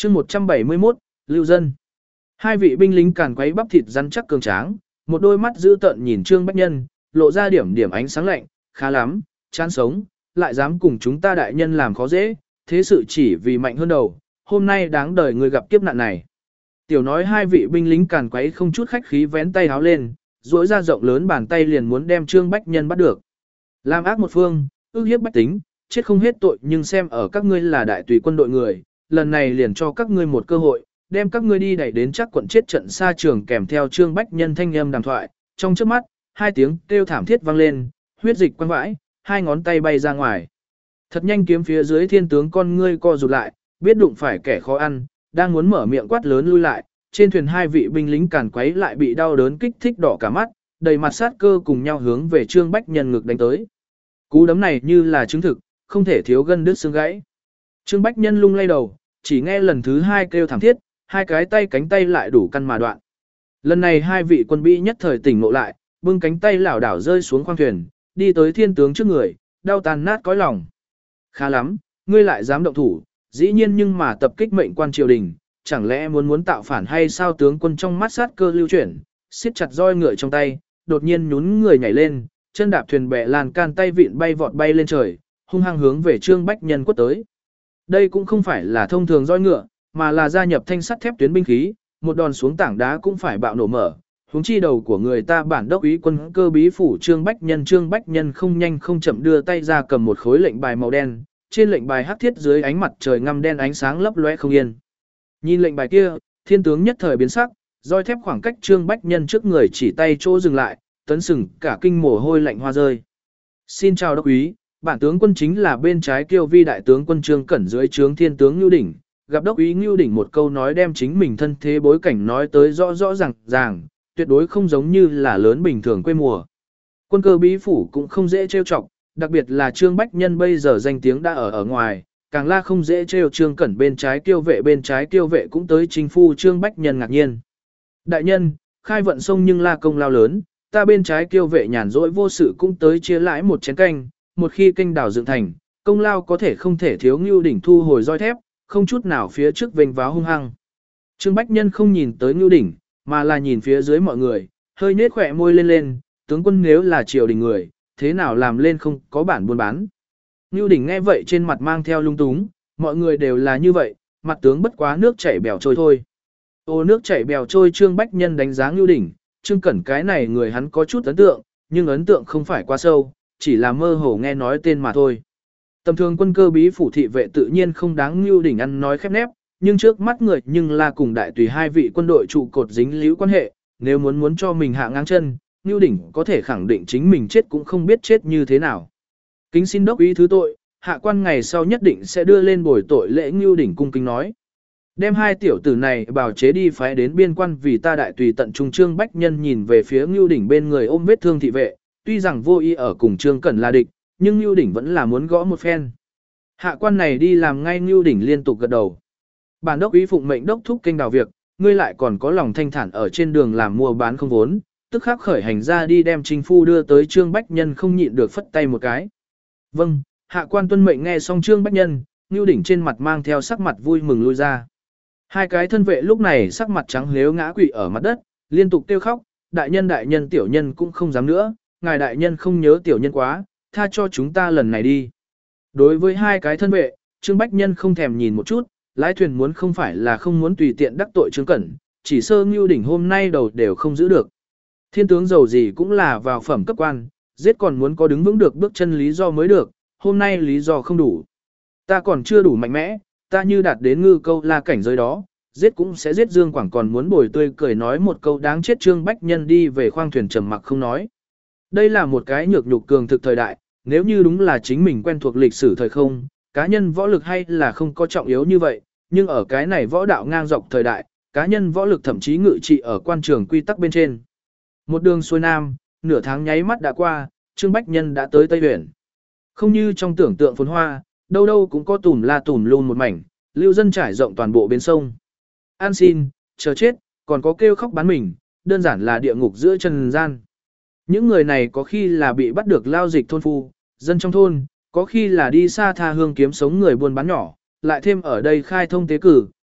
chương 171, Lưu Dân. Hai vị binh lính càn quấy bắp thịt rắn chắc cường tráng, một đôi mắt dữ tợn nhìn Trương Bách Nhân, lộ ra điểm điểm ánh sáng lạnh, khá lắm, chán sống, lại dám cùng chúng ta đại nhân làm khó dễ, thế sự chỉ vì mạnh hơn đầu, hôm nay đáng đời người gặp kiếp nạn này. Tiểu nói hai vị binh lính càn quấy không chút khách khí vén tay háo lên, duỗi ra rộng lớn bàn tay liền muốn đem Trương Bách Nhân bắt được. Làm ác một phương, ước hiếp bách tính, chết không hết tội, nhưng xem ở các ngươi là đại tùy quân đội người, lần này liền cho các ngươi một cơ hội, đem các ngươi đi đẩy đến chắc quận chết trận xa trường. Kèm theo Trương Bách Nhân thanh âm đàm thoại, trong chớp mắt, hai tiếng kêu thảm thiết vang lên, huyết dịch quăng vãi, hai ngón tay bay ra ngoài. Thật nhanh kiếm phía dưới thiên tướng con ngươi co rụt lại, biết đụng phải kẻ khó ăn, đang muốn mở miệng quát lớn lui lại, trên thuyền hai vị binh lính càn quấy lại bị đau đớn kích thích đỏ cả mắt, đầy mặt sát cơ cùng nhau hướng về Trương Bách Nhân ngực đánh tới. Cú đấm này như là chứng thực, không thể thiếu gân đứt xương gãy. Trương Bách Nhân lung lay đầu, chỉ nghe lần thứ hai kêu thảm thiết, hai cái tay cánh tay lại đủ căn mà đoạn. Lần này hai vị quân binh nhất thời tỉnh ngộ lại, bưng cánh tay lảo đảo rơi xuống khoang thuyền, đi tới thiên tướng trước người, đau tàn nát cõi lòng. Khá lắm, ngươi lại dám động thủ, dĩ nhiên nhưng mà tập kích mệnh quan triều đình, chẳng lẽ muốn tạo phản hay sao? Tướng quân trong mắt sát cơ lưu chuyển, siết chặt roi ngựa trong tay, đột nhiên nhún người nhảy lên, chân đạp thuyền bè lan can tay vịn bay vọt bay lên trời, hung hăng hướng về Trương Bách Nhân quất tới. Đây cũng không phải là thông thường roi ngựa, mà là gia nhập thanh sắt thép tuyến binh khí, một đòn xuống tảng đá cũng phải bạo nổ mở. Huống chi đầu của người ta bản đốc úy quân cơ bí phủ Trương Bách Nhân không nhanh không chậm đưa tay ra cầm một khối lệnh bài màu đen, trên lệnh bài hắc thiết dưới ánh mặt trời ngăm đen ánh sáng lấp lóe không yên. Nhìn lệnh bài kia, thiên tướng nhất thời biến sắc, roi thép khoảng cách Trương Bách Nhân trước người chỉ tay chỗ dừng lại, tấn sừng cả kinh mồ hôi lạnh hoa rơi. Xin chào đốc úy, bản tướng quân chính là bên trái Kiêu Vi đại tướng quân Trương Cẩn dưới trướng thiên tướng Nưu Đỉnh. Gặp đốc úy Nưu Đỉnh một câu nói đem chính mình thân thế bối cảnh nói tới rõ rõ ràng, tuyệt đối không giống như là lớn bình thường quê mùa. Quân cơ bí phủ cũng không dễ trêu chọc, đặc biệt là Trương Bách Nhân bây giờ danh tiếng đã ở ngoài, càng la không dễ trêu. Trương Cẩn bên trái Kiêu vệ cũng tới chinh phu Trương Bách Nhân ngạc nhiên. Đại nhân, khai vận sông nhưng la công lao lớn, ta bên trái Kiêu vệ nhàn rỗi vô sự cũng tới chia lãi một chén canh, một khi kênh đảo dựng thành, công lao có thể không thể thiếu. Nưu Đỉnh thu hồi roi thép, không chút nào phía trước vênh váo hung hăng. Trương Bách Nhân không nhìn tới Nưu Đỉnh, mà là nhìn phía dưới mọi người, hơi nhếch khỏe môi lên, tướng quân nếu là triều đình người, thế nào làm lên không có bản buôn bán. Nưu Đỉnh nghe vậy trên mặt mang theo lung túng, mọi người đều là như vậy, mặt tướng bất quá nước chảy bèo trôi thôi. Ô nước chảy bèo trôi. Trương Bách Nhân đánh giá Nưu Đỉnh, Trương Cẩn cái này người hắn có chút ấn tượng, nhưng ấn tượng không phải quá sâu, chỉ là mơ hồ nghe nói tên mà thôi. Tầm thường quân cơ bí phủ thị vệ tự nhiên không đáng Nưu Đỉnh ăn nói khép nép, nhưng trước mắt người nhưng là cùng đại tùy hai vị quân đội trụ cột dính líu quan hệ, nếu muốn cho mình hạ ngang chân, Nưu Đỉnh có thể khẳng định chính mình chết cũng không biết chết như thế nào. Kính xin đốc úy thứ tội, hạ quan ngày sau nhất định sẽ đưa lên bồi tội lễ. Nưu Đỉnh cung kính nói. Đem hai tiểu tử này bào chế đi phái đến biên quan vì ta đại tùy tận trung. Trương Bách Nhân nhìn về phía Nưu Đỉnh bên người ôm vết thương thị vệ, tuy rằng vô ý ở cùng Trương Cẩn là địch, nhưng Nưu Đỉnh vẫn là muốn gõ một phen. Hạ quan này đi làm ngay. Nưu Đỉnh liên tục gật đầu. Bản đốc úy phụng mệnh đốc thúc kênh đào việc, ngươi lại còn có lòng thanh thản ở trên đường làm mua bán không vốn, tức khắc khởi hành ra đi đem chính phu đưa tới. Trương Bách Nhân không nhịn được phất tay một cái. Vâng, hạ quan tuân mệnh. Nghe xong Trương Bách Nhân, Nưu Đỉnh trên mặt mang theo sắc mặt vui mừng lui ra. Hai cái thân vệ lúc này sắc mặt trắng lếu ngã quỵ ở mặt đất, liên tục kêu khóc, đại nhân tiểu nhân cũng không dám nữa, ngài đại nhân không nhớ tiểu nhân quá, tha cho chúng ta lần này đi. Đối với hai cái thân vệ, Trương Bách Nhân không thèm nhìn một chút, lái thuyền muốn không phải là không muốn tùy tiện đắc tội Trương Cẩn, chỉ sơ Nưu Đỉnh hôm nay đầu đều không giữ được. Thiên tướng giàu gì cũng là vào phẩm cấp quan, giết còn muốn có đứng vững được bước chân lý do mới được, hôm nay lý do không đủ. Ta còn chưa đủ mạnh mẽ, ta như đạt đến Ngư Câu La cảnh giới đó, giết cũng sẽ giết. Dương Quảng còn muốn bồi tươi cười nói một câu đáng chết. Trương Bách Nhân đi về khoang thuyền trầm mặc không nói. Đây là một cái nhược nhục cường thực thời đại, nếu như đúng là chính mình quen thuộc lịch sử thời không, cá nhân võ lực hay là không có trọng yếu như vậy, nhưng ở cái này võ đạo ngang dọc thời đại, cá nhân võ lực thậm chí ngự trị ở quan trường quy tắc bên trên. Một đường xuôi nam, nửa tháng nháy mắt đã qua, Trương Bách Nhân đã tới Tây Huyền. Không như trong tưởng tượng phồn hoa, đâu đâu cũng có tùm la tùm luôn một mảnh, lưu dân trải rộng toàn bộ bến sông. An xin, chờ chết, còn có kêu khóc bán mình, đơn giản là địa ngục giữa trần gian. Những người này có khi là bị bắt được lao dịch thôn phu, dân trong thôn, có khi là đi xa tha hương kiếm sống người buôn bán nhỏ, lại thêm ở đây khai thông tế cử,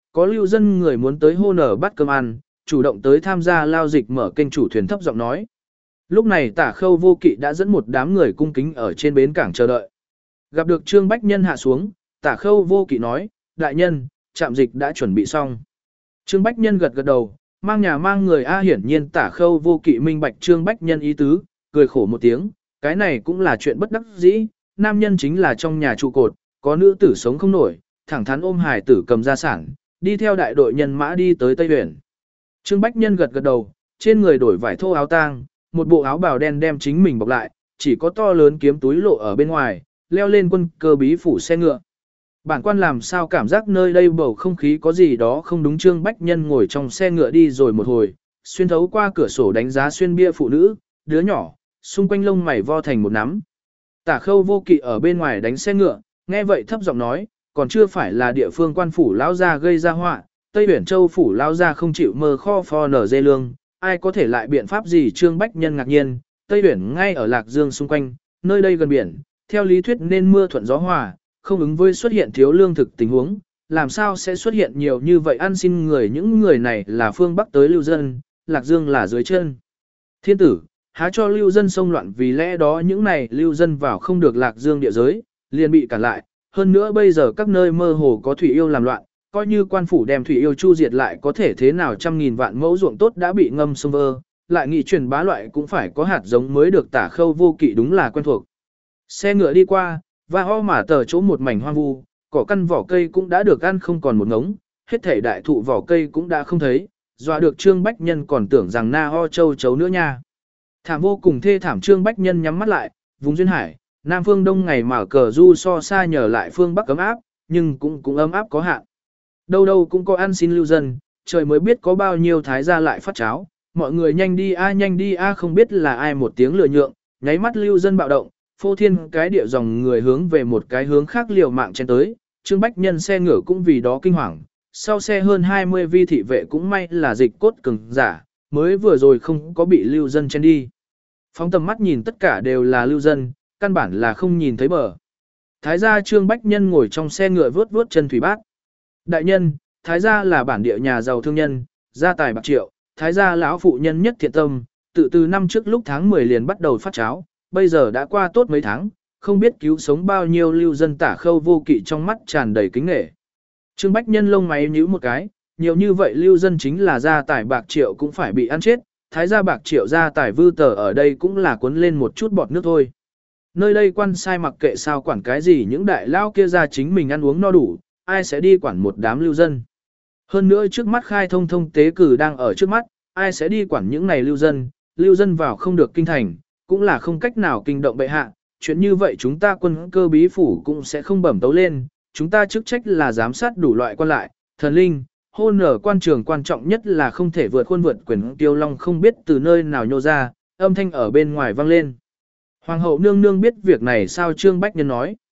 có lưu dân người muốn tới hô nở bắt cơm ăn, chủ động tới tham gia lao dịch mở kênh chủ thuyền thấp giọng nói. Lúc này Tả Khâu Vô Kỵ đã dẫn một đám người cung kính ở trên bến cảng chờ đợi. Gặp được Trương Bách Nhân hạ xuống, Tả Khâu Vô Kỵ nói, đại nhân, trạm dịch đã chuẩn bị xong. Trương Bách Nhân gật gật đầu, mang nhà mang người hiển nhiên Tả Khâu Vô Kỵ minh bạch Trương Bách Nhân ý tứ, cười khổ một tiếng, cái này cũng là chuyện bất đắc dĩ, nam nhân chính là trong nhà trụ cột, có nữ tử sống không nổi, thẳng thắn ôm hài tử cầm gia sản, đi theo đại đội nhân mã đi tới Tây Huyền. Trương Bách Nhân gật gật đầu, trên người đổi vải thô áo tang, một bộ áo bào đen đem chính mình bọc lại, chỉ có to lớn kiếm túi lộ ở bên ngoài, leo lên quân cơ bí phủ xe ngựa. Bản quan làm sao cảm giác nơi đây bầu không khí có gì đó không đúng. Trương Bách Nhân ngồi trong xe ngựa đi rồi một hồi, xuyên thấu qua cửa sổ đánh giá xuyên bia phụ nữ, đứa nhỏ, xung quanh lông mày vo thành một nắm. Tả Khâu Vô Kỵ ở bên ngoài đánh xe ngựa, nghe vậy thấp giọng nói, còn chưa phải là địa phương quan phủ lão gia gây ra họa, Tây Uyển Châu phủ lão gia không chịu mơ kho phò nở dê lương, ai có thể lại biện pháp gì? Trương Bách Nhân ngạc nhiên, Tây Uyển ngay ở Lạc Dương xung quanh, nơi đây gần biển, theo lý thuyết nên mưa thuận gió hòa, không ứng với xuất hiện thiếu lương thực tình huống, làm sao sẽ xuất hiện nhiều như vậy ăn xin người? Những người này là phương Bắc tới lưu dân, Lạc Dương là dưới chân thiên tử, há cho lưu dân xông loạn, vì lẽ đó những này lưu dân vào không được Lạc Dương địa giới, liền bị cản lại. Hơn nữa bây giờ các nơi mơ hồ có thủy yêu làm loạn, coi như quan phủ đem thủy yêu chu diệt lại có thể thế nào? 100.000 vạn mẫu ruộng tốt đã bị ngâm sông vơ, lại nghị truyền bá loại cũng phải có hạt giống mới được. Tả Khâu Vô Kỵ đúng là quen thuộc. Xe ngựa đi qua, và ho mà tờ chỗ một mảnh hoang vu, cỏ căn vỏ cây cũng đã được ăn không còn một ngống, hết thảy đại thụ vỏ cây cũng đã không thấy, dọa được Trương Bách Nhân còn tưởng rằng na ho châu chấu nữa nha. Thảm vô cùng thê thảm. Trương Bách Nhân nhắm mắt lại, vùng duyên hải, Nam phương Đông ngày mà cờ du so xa nhờ lại phương Bắc ấm áp, nhưng cũng ấm áp có hạn. Đâu đâu cũng có ăn xin lưu dân, trời mới biết có bao nhiêu thái gia lại phát cháo, mọi người nhanh đi a, không biết là ai một tiếng lừa nhượng, nháy mắt lưu dân bạo động, phô thiên cái địa dòng người hướng về một cái hướng khác liều mạng chen tới. Trương Bách Nhân xe ngựa cũng vì đó kinh hoàng, sau xe hơn 20 vi thị vệ cũng may là dịch cốt cường giả, mới vừa rồi không có bị lưu dân chen đi. Phóng tầm mắt nhìn tất cả đều là lưu dân, căn bản là không nhìn thấy bờ. Thái gia Trương Bách Nhân ngồi trong xe ngựa vuốt vuốt chân thủy bát. Đại nhân, thái gia là bản địa nhà giàu thương nhân, gia tài bạc triệu, thái gia lão phụ nhân nhất thiện tâm, từ năm trước lúc tháng 10 liền bắt đầu phát cháo, bây giờ đã qua tốt mấy tháng, không biết cứu sống bao nhiêu lưu dân. Tả Khâu Vô Kỵ trong mắt tràn đầy kính nể. Trương Bách Nhân lông mày nhíu một cái, nhiều như vậy lưu dân chính là gia tài bạc triệu cũng phải bị ăn chết, thái gia bạc triệu gia tài vư tờ ở đây cũng là cuốn lên một chút bọt nước thôi. Nơi đây quan sai mặc kệ sao quản cái gì, những đại lao kia ra chính mình ăn uống no đủ, ai sẽ đi quản một đám lưu dân. Hơn nữa trước mắt khai thông thông tế cử đang ở trước mắt, ai sẽ đi quản những này lưu dân vào không được kinh thành, cũng là không cách nào kinh động bệ hạ, chuyện như vậy chúng ta quân cơ bí phủ cũng sẽ không bẩm tấu lên, chúng ta chức trách là giám sát đủ loại quan lại, thần linh, hôn ở quan trường, quan trọng nhất là không thể vượt khuôn vượt quyền. Tiêu Long không biết từ nơi nào nhô ra, âm thanh ở bên ngoài vang lên. Hoàng hậu nương nương biết việc này sao? Trương Bách Nhân nói.